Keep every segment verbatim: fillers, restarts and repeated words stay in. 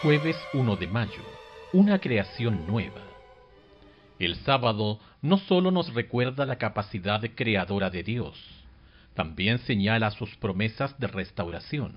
Jueves uno de mayo, una creación nueva. El sábado no solo nos recuerda la capacidad creadora de Dios, también señala sus promesas de restauración.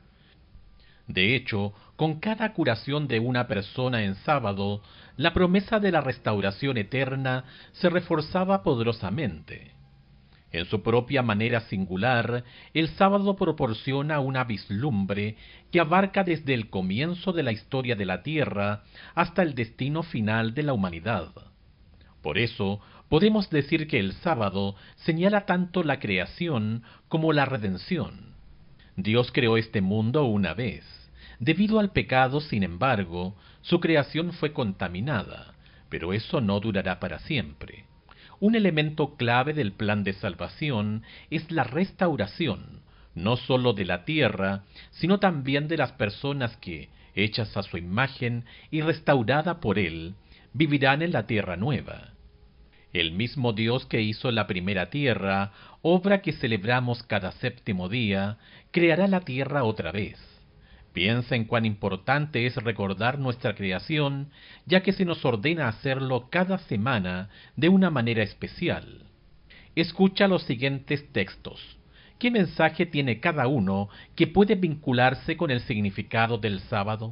De hecho, con cada curación de una persona en sábado, la promesa de la restauración eterna se reforzaba poderosamente. En su propia manera singular, el sábado proporciona una vislumbre que abarca desde el comienzo de la historia de la tierra hasta el destino final de la humanidad. Por eso, podemos decir que el sábado señala tanto la creación como la redención. Dios creó este mundo una vez. Debido al pecado, sin embargo, su creación fue contaminada, pero eso no durará para siempre. Un elemento clave del plan de salvación es la restauración, no sólo de la tierra, sino también de las personas que, hechas a su imagen y restaurada por Él, vivirán en la tierra nueva. El mismo Dios que hizo la primera tierra, obra que celebramos cada séptimo día, creará la tierra otra vez. Piensa en cuán importante es recordar nuestra creación, ya que se nos ordena hacerlo cada semana de una manera especial. Escucha los siguientes textos. ¿Qué mensaje tiene cada uno que puede vincularse con el significado del sábado?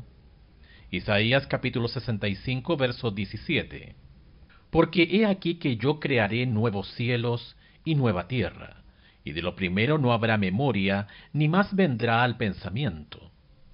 Isaías capítulo sesenta y cinco, verso diecisiete. Porque he aquí que yo crearé nuevos cielos y nueva tierra, y de lo primero no habrá memoria, ni más vendrá al pensamiento.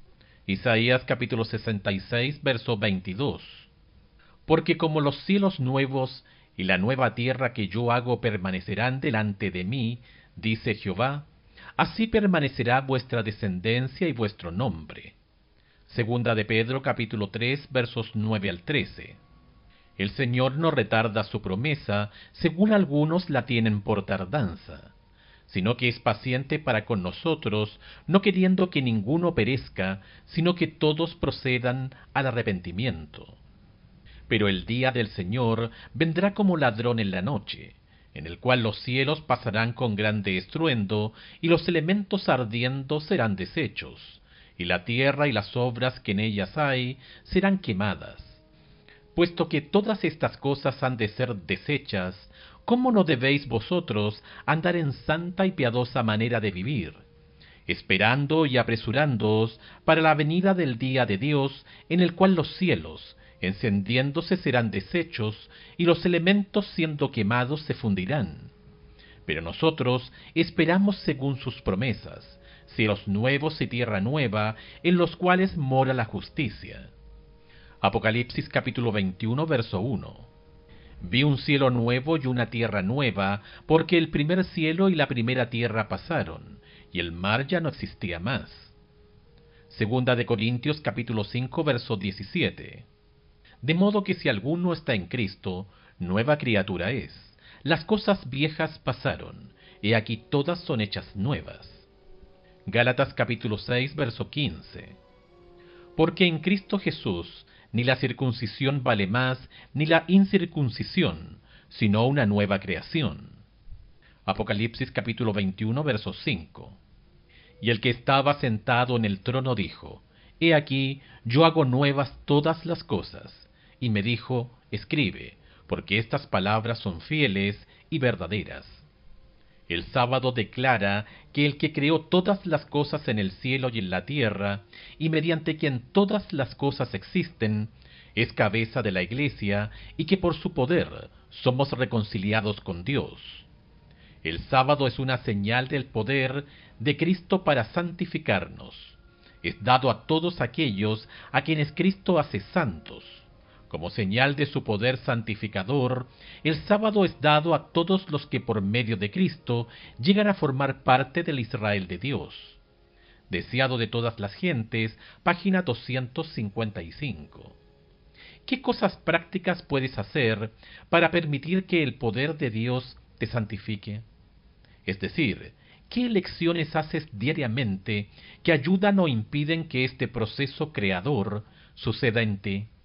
Isaías capítulo sesenta y seis, verso veintidós. Porque como los cielos nuevos y la nueva tierra que yo hago permanecerán delante de mí, dice Jehová, así permanecerá vuestra descendencia y vuestro nombre. Segunda de Pedro capítulo tres, versos nueve al trece. El Señor no retarda su promesa, según algunos la tienen por tardanza, sino que es paciente para con nosotros, no queriendo que ninguno perezca, sino que todos procedan al arrepentimiento. Pero el día del Señor vendrá como ladrón en la noche, en el cual los cielos pasarán con grande estruendo, y los elementos ardiendo serán deshechos, y la tierra y las obras que en ellas hay serán quemadas. Puesto que todas estas cosas han de ser deshechas, ¿cómo no debéis vosotros andar en santa y piadosa manera de vivir, esperando y apresurándoos para la venida del día de Dios, en el cual los cielos, encendiéndose, serán deshechos, y los elementos siendo quemados se fundirán? Pero nosotros esperamos según sus promesas, cielos nuevos y tierra nueva, en los cuales mora la justicia. Apocalipsis capítulo veintiuno, verso uno. Vi un cielo nuevo y una tierra nueva, porque el primer cielo y la primera tierra pasaron, y el mar ya no existía más. Segunda de Corintios capítulo cinco, verso diecisiete. De modo que si alguno está en Cristo, nueva criatura es. Las cosas viejas pasaron, y aquí todas son hechas nuevas. Gálatas capítulo seis, verso quince. Porque en Cristo Jesús ni la circuncisión vale más, ni la incircuncisión, sino una nueva creación. Apocalipsis capítulo veintiuno, verso cinco. Y el que estaba sentado en el trono dijo, He aquí, yo hago nuevas todas las cosas. Y me dijo, Escribe, porque estas palabras son fieles y verdaderas. El sábado declara que el que creó todas las cosas en el cielo y en la tierra, y mediante quien todas las cosas existen, es cabeza de la Iglesia, y que por su poder somos reconciliados con Dios. El sábado es una señal del poder de Cristo para santificarnos. Es dado a todos aquellos a quienes Cristo hace santos. Como señal de su poder santificador, el sábado es dado a todos los que por medio de Cristo llegan a formar parte del Israel de Dios. Deseado de todas las gentes, página doscientos cincuenta y cinco. ¿Qué cosas prácticas puedes hacer para permitir que el poder de Dios te santifique? Es decir, ¿qué elecciones haces diariamente que ayudan o impiden que este proceso creador suceda en ti?